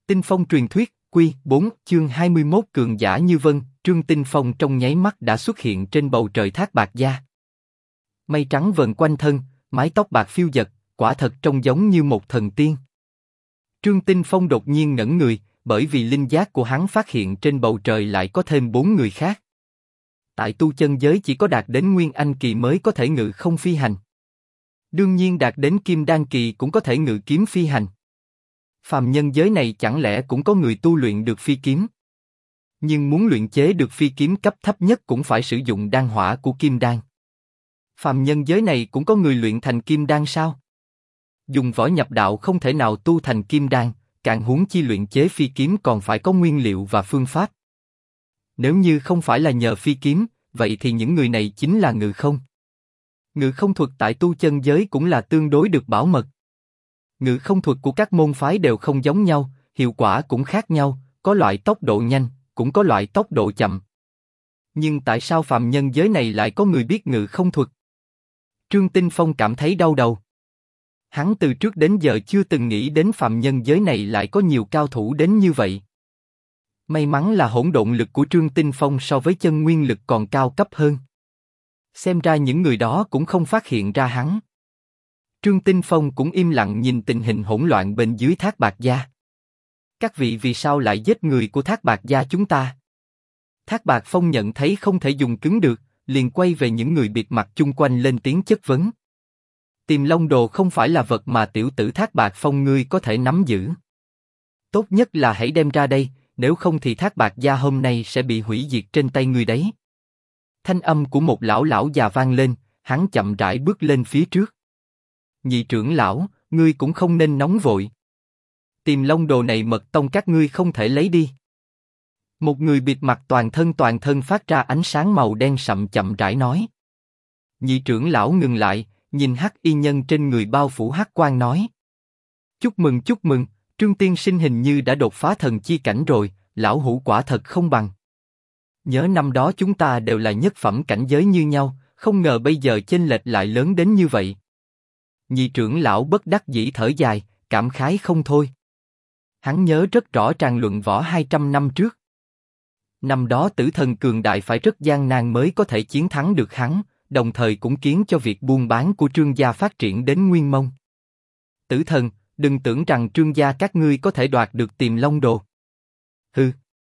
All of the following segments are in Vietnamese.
Tinh Phong truyền thuyết, Quy 4, chương 21 cường giả như vân, Trương Tinh Phong trong nháy mắt đã xuất hiện trên bầu trời Thác Bạt Gia. Mây trắng vần quanh thân, mái tóc bạc phiêu dật, quả thật trông giống như một thần tiên. Trương Tinh Phong đột nhiên ngẩn người, bởi vì linh giác của hắn phát hiện trên bầu trời lại có thêm 4 người khác. Tại tu chân giới chỉ có đạt đến Nguyên Anh kỳ mới có thể ngự không phi hành. Đương nhiên đạt đến Kim Đan kỳ cũng có thể ngự kiếm phi hành. Phàm nhân giới này chẳng lẽ cũng có người tu luyện được phi kiếm? Nhưng muốn luyện chế được phi kiếm cấp thấp nhất cũng phải sử dụng đan hỏa của Kim Đan. Phàm nhân giới này cũng có người luyện thành Kim Đan sao? Dùng võ nhập đạo không thể nào tu thành Kim Đan, càng huống chi luyện chế phi kiếm còn phải có nguyên liệu và phương pháp. Nếu như không phải là nhờ phi kiếm, vậy thì những người này chính là ngự không. Ngự không thuật tại tu chân giới cũng là tương đối được bảo mật. Ngự không thuật của các môn phái đều không giống nhau, hiệu quả cũng khác nhau, có loại tốc độ nhanh, cũng có loại tốc độ chậm. Nhưng tại sao phàm nhân giới này lại có người biết ngự không thuật? Trương Tinh Phong cảm thấy đau đầu. Hắn từ trước đến giờ chưa từng nghĩ đến phàm nhân giới này lại có nhiều cao thủ đến như vậy. May mắn là hỗn độn lực của Trương Tinh Phong so với chân nguyên lực còn cao cấp hơn. Xem ra những người đó cũng không phát hiện ra hắn. Trương Tinh Phong cũng im lặng nhìn tình hình hỗn loạn bên dưới Thác Bạt Gia. Các vị vì sao lại giết người của Thác Bạt Gia chúng ta? Thác Bạt Phong nhận thấy không thể dùng cứng được, liền quay về những người bịt mặt chung quanh lên tiếng chất vấn. Tiềm Long Đồ không phải là vật mà tiểu tử Thác Bạt Phong ngươi có thể nắm giữ. Tốt nhất là hãy đem ra đây, nếu không thì Thác Bạt Gia hôm nay sẽ bị hủy diệt trên tay ngươi đấy. Thanh âm của một lão già vang lên, hắn chậm rãi bước lên phía trước. Nhị trưởng lão, ngươi cũng không nên nóng vội. Tiềm Long Đồ này mật tông các ngươi không thể lấy đi. Một người bịt mặt toàn thân phát ra ánh sáng màu đen sậm chậm rãi nói. Nhị trưởng lão ngừng lại, nhìn hắc y nhân trên người bao phủ hắc quang nói. Chúc mừng, Trương tiên sinh hình như đã đột phá thần chi cảnh rồi, lão hủ quả thật không bằng. Nhớ năm đó chúng ta đều là nhất phẩm cảnh giới như nhau, không ngờ bây giờ chênh lệch lại lớn đến như vậy. Nhị trưởng lão bất đắc dĩ thở dài, cảm khái không thôi. Hắn nhớ rất rõ tràng luận võ 200 năm trước. Năm đó tử thần cường đại phải rất gian nan mới có thể chiến thắng được hắn, đồng thời cũng khiến cho việc buôn bán của Trương gia phát triển đến nguyên mông. Tử thần, đừng tưởng rằng Trương gia các ngươi có thể đoạt được Tiềm Long Đồ. Hừ.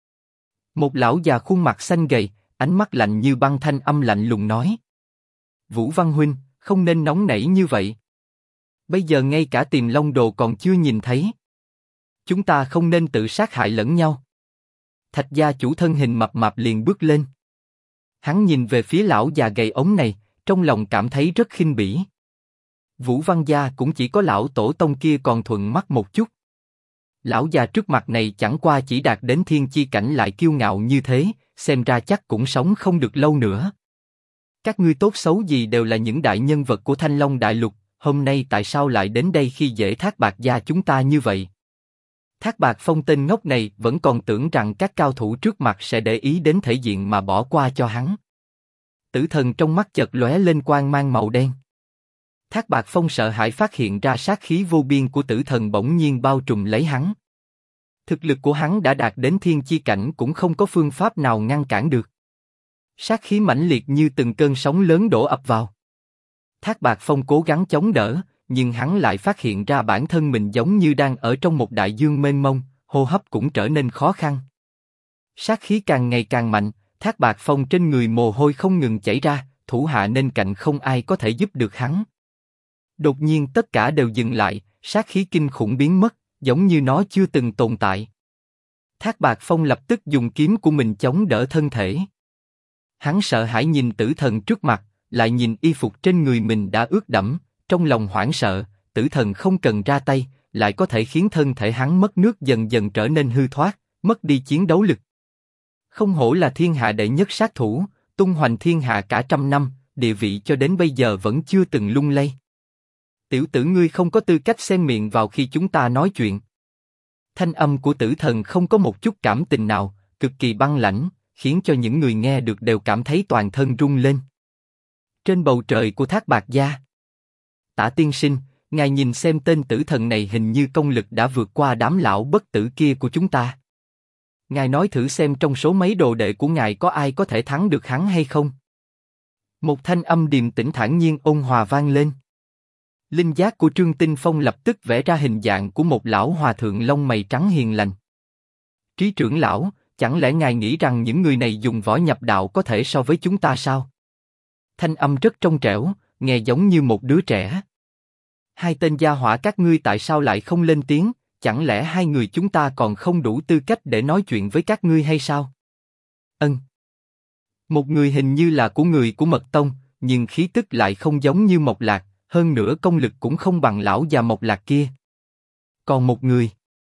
Một lão già khuôn mặt xanh gầy, ánh mắt lạnh như băng thanh âm lạnh lùng nói. Vũ Văn huynh, không nên nóng nảy như vậy. Bây giờ ngay cả Tiềm Long Đồ còn chưa nhìn thấy. Chúng ta không nên tự sát hại lẫn nhau. Thạch gia chủ thân hình mập mạp liền bước lên. Hắn nhìn về phía lão già gầy ốm này, trong lòng cảm thấy rất khinh bỉ. Vũ Văn gia cũng chỉ có lão tổ tông kia còn thuận mắt một chút. Lão già trước mặt này chẳng qua chỉ đạt đến thiên chi cảnh lại kiêu ngạo như thế, xem ra chắc cũng sống không được lâu nữa. Các ngươi tốt xấu gì đều là những đại nhân vật của Thanh Long Đại Lục, hôm nay tại sao lại đến đây khi dễ Thác Bạt Gia chúng ta như vậy? Thác Bạt Phong tên ngốc này vẫn còn tưởng rằng các cao thủ trước mặt sẽ để ý đến thể diện mà bỏ qua cho hắn. Tử thần trong mắt chợt lóe lên quang mang màu đen. Thác Bạt Phong sợ hãi phát hiện ra sát khí vô biên của tử thần bỗng nhiên bao trùm lấy hắn. Thực lực của hắn đã đạt đến thiên chi cảnh cũng không có phương pháp nào ngăn cản được. Sát khí mãnh liệt như từng cơn sóng lớn đổ ập vào. Thác Bạt Phong cố gắng chống đỡ, nhưng hắn lại phát hiện ra bản thân mình giống như đang ở trong một đại dương mênh mông, hô hấp cũng trở nên khó khăn. Sát khí càng ngày càng mạnh, Thác Bạt Phong trên người mồ hôi không ngừng chảy ra, thủ hạ bên cạnh không ai có thể giúp được hắn. Đột nhiên tất cả đều dừng lại, sát khí kinh khủng biến mất, giống như nó chưa từng tồn tại. Thác Bạt Phong lập tức dùng kiếm của mình chống đỡ thân thể. Hắn sợ hãi nhìn tử thần trước mặt, lại nhìn y phục trên người mình đã ướt đẫm, trong lòng hoảng sợ, tử thần không cần ra tay, lại có thể khiến thân thể hắn mất nước dần dần trở nên hư thoát, mất đi chiến đấu lực. Không hổ là thiên hạ đệ nhất sát thủ, tung hoành thiên hạ cả trăm năm, địa vị cho đến bây giờ vẫn chưa từng lung lay. Tiểu tử ngươi không có tư cách xen miệng vào khi chúng ta nói chuyện. Thanh âm của tử thần không có một chút cảm tình nào, cực kỳ băng lãnh, khiến cho những người nghe được đều cảm thấy toàn thân rung lên. Trên bầu trời của Thác Bạt Gia, Tả tiên sinh, ngài nhìn xem tên tử thần này hình như công lực đã vượt qua đám lão bất tử kia của chúng ta. Ngài nói thử xem trong số mấy đồ đệ của ngài có ai có thể thắng được hắn hay không? Một thanh âm điềm tĩnh thản nhiên ôn hòa vang lên. Linh giác của Trương Tinh Phong lập tức vẽ ra hình dạng của một lão hòa thượng lông mày trắng hiền lành. Trí trưởng lão, chẳng lẽ ngài nghĩ rằng những người này dùng võ nhập đạo có thể so với chúng ta sao? Thanh âm rất trong trẻo, nghe giống như một đứa trẻ. Hai tên gia hỏa các ngươi tại sao lại không lên tiếng? Chẳng lẽ hai người chúng ta còn không đủ tư cách để nói chuyện với các ngươi hay sao? Một người hình như là của người của Mật Tông, nhưng khí tức lại không giống như Mộc Lạc, hơn nữa công lực cũng không bằng lão già Mộc Lạc kia. Còn một người.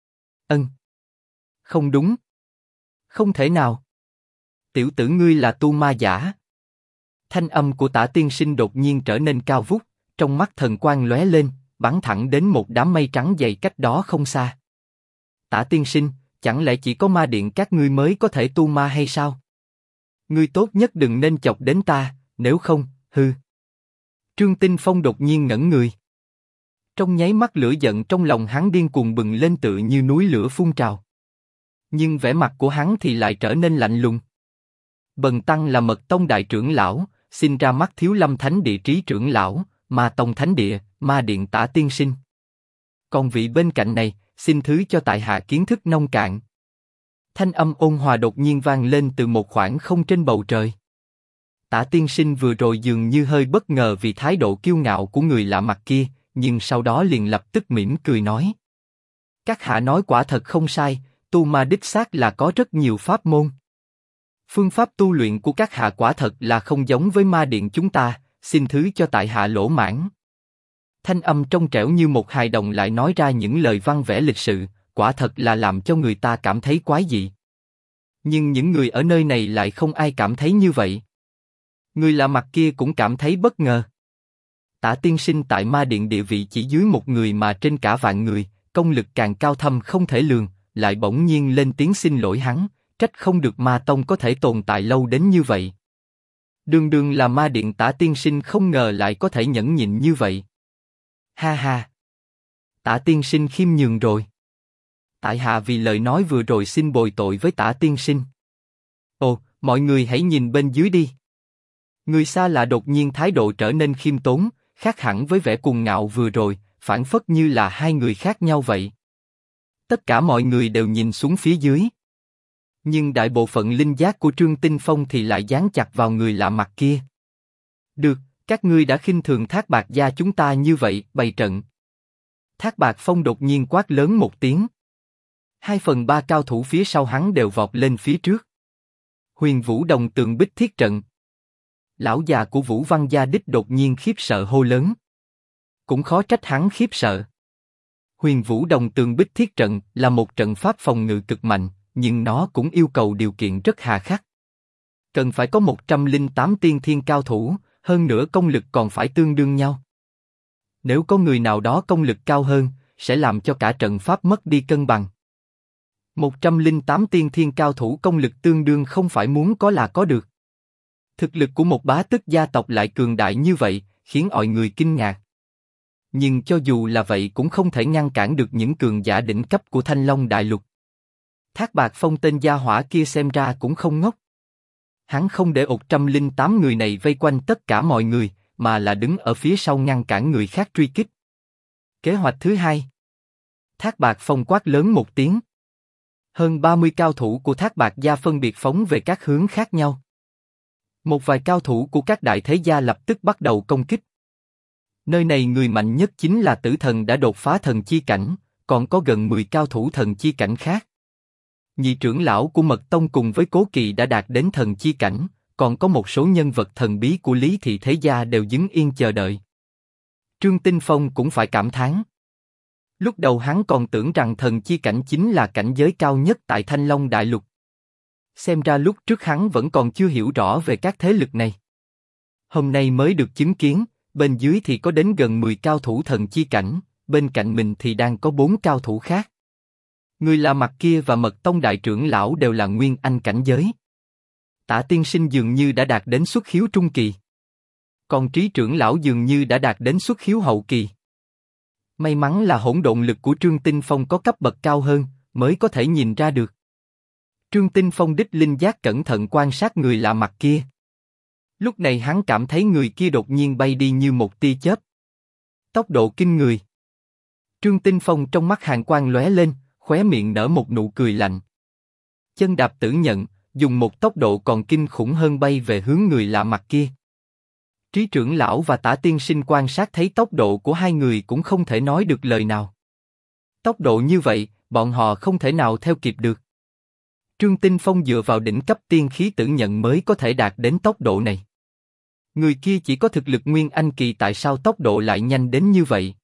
Không đúng. Không thể nào. Tiểu tử ngươi là tu ma giả. Thanh âm của Tả Tiên Sinh đột nhiên trở nên cao vút, trong mắt thần quang lóe lên, bắn thẳng đến một đám mây trắng dày cách đó không xa. Tả Tiên Sinh, chẳng lẽ chỉ có ma điện các ngươi mới có thể tu ma hay sao? Ngươi tốt nhất đừng nên chọc đến ta, nếu không, hư. Trương Tinh Phong đột nhiên ngẩn người. Trong nháy mắt lửa giận trong lòng hắn điên cuồng bừng lên tựa như núi lửa phun trào. Nhưng vẻ mặt của hắn thì lại trở nên lạnh lùng. Bần tăng là Mật Tông đại trưởng lão, xin ra mắt Thiếu Lâm Thánh Địa trí trưởng lão, Ma Tông Thánh Địa, Ma Điện Tả Tiên Sinh. Còn vị bên cạnh này, xin thứ cho tại hạ kiến thức nông cạn. Thanh âm ôn hòa đột nhiên vang lên từ một khoảng không trên bầu trời. Tả Tiên Sinh vừa rồi dường như hơi bất ngờ vì thái độ kiêu ngạo của người lạ mặt kia, nhưng sau đó liền lập tức mỉm cười nói: các hạ nói quả thật không sai, tu ma đích xác là có rất nhiều pháp môn. Phương pháp tu luyện của các hạ quả thật là không giống với ma điện chúng ta, xin thứ cho tại hạ lỗ mãn. Thanh âm trong trẻo như một hài đồng lại nói ra những lời văn vẽ lịch sự, quả thật là làm cho người ta cảm thấy quái dị. Nhưng những người ở nơi này lại không ai cảm thấy như vậy. Người lạ mặt kia cũng cảm thấy bất ngờ. Tả Tiên Sinh tại ma điện địa vị chỉ dưới một người mà trên cả vạn người, công lực càng cao thâm không thể lường, lại bỗng nhiên lên tiếng xin lỗi hắn, trách không được Ma Tông có thể tồn tại lâu đến như vậy. Đường đường là ma điện Tả Tiên Sinh không ngờ lại có thể nhẫn nhịn như vậy. Ha ha! Tả Tiên Sinh khiêm nhường rồi. Tại hạ vì lời nói vừa rồi xin bồi tội với Tả Tiên Sinh. Ồ, mọi người hãy nhìn bên dưới đi. Người xa lạ đột nhiên thái độ trở nên khiêm tốn, khác hẳn với vẻ cuồng ngạo vừa rồi, phảng phất như là hai người khác nhau vậy. Tất cả mọi người đều nhìn xuống phía dưới. Nhưng đại bộ phận linh giác của Trương Tinh Phong thì lại dán chặt vào người lạ mặt kia. Được, các ngươi đã khinh thường Thác Bạt gia chúng ta như vậy, bày trận. Thác Bạt Phong đột nhiên quát lớn một tiếng. 2/3 cao thủ phía sau hắn đều vọt lên phía trước. Huyền Vũ Đồng Tường Bích Thiết Trận. Lão già của Vũ Văn gia đích đột nhiên khiếp sợ hô lớn. Cũng khó trách hắn khiếp sợ. Huyền Vũ Đồng Tường Bích Thiết Trận là một trận pháp phòng ngự cực mạnh, nhưng nó cũng yêu cầu điều kiện rất hà khắc. Cần phải có 108 tiên thiên cao thủ, hơn nữa công lực còn phải tương đương nhau. Nếu có người nào đó công lực cao hơn, sẽ làm cho cả trận pháp mất đi cân bằng. 108 tiên thiên cao thủ công lực tương đương không phải muốn có là có được. Thực lực của một bá tước gia tộc lại cường đại như vậy, khiến mọi người kinh ngạc. Nhưng cho dù là vậy cũng không thể ngăn cản được những cường giả đỉnh cấp của Thanh Long Đại Lục. Thác Bạt Phong tên gia hỏa kia xem ra cũng không ngốc. Hắn không để 108 người này vây quanh tất cả mọi người, mà là đứng ở phía sau ngăn cản người khác truy kích. Kế hoạch thứ hai. Thác Bạt Phong quát lớn một tiếng. Hơn 30 cao thủ của Thác Bạt gia phân biệt phóng về các hướng khác nhau. Một vài cao thủ của các đại thế gia lập tức bắt đầu công kích. Nơi này người mạnh nhất chính là Tử Thần đã đột phá thần chi cảnh, còn có gần 10 cao thủ thần chi cảnh khác. Nhị trưởng lão của Mật Tông cùng với Cố Kỳ đã đạt đến thần chi cảnh, còn có một số nhân vật thần bí của Lý Thị thế gia đều đứng yên chờ đợi. Trương Tinh Phong cũng phải cảm thán. Lúc đầu hắn còn tưởng rằng thần chi cảnh chính là cảnh giới cao nhất tại Thanh Long Đại Lục. Xem ra lúc trước hắn vẫn còn chưa hiểu rõ về các thế lực này. Hôm nay mới được chứng kiến, bên dưới thì có đến gần 10 cao thủ thần chi cảnh, bên cạnh mình thì đang có 4 cao thủ khác. Người lạ mặt kia và Mật Tông đại trưởng lão đều là nguyên anh cảnh giới. Tả Tiên Sinh dường như đã đạt đến xuất khiếu trung kỳ. Còn Trí trưởng lão dường như đã đạt đến xuất khiếu hậu kỳ. May mắn là hỗn độn lực của Trương Tinh Phong có cấp bậc cao hơn, mới có thể nhìn ra được. Trương Tinh Phong đích linh giác cẩn thận quan sát người lạ mặt kia. Lúc này hắn cảm thấy người kia đột nhiên bay đi như một tia chớp. Tốc độ kinh người. Trương Tinh Phong trong mắt hàn quang lóe lên, khóe miệng nở một nụ cười lạnh. Chân đạp tử nhận, dùng một tốc độ còn kinh khủng hơn bay về hướng người lạ mặt kia. Trí trưởng lão và Tả tiên sinh quan sát thấy tốc độ của hai người cũng không thể nói được lời nào. Tốc độ như vậy, bọn họ không thể nào theo kịp được. Trương Tinh Phong dựa vào đỉnh cấp tiên khí tử nhận mới có thể đạt đến tốc độ này. Người kia chỉ có thực lực nguyên anh kỳ, tại sao tốc độ lại nhanh đến như vậy?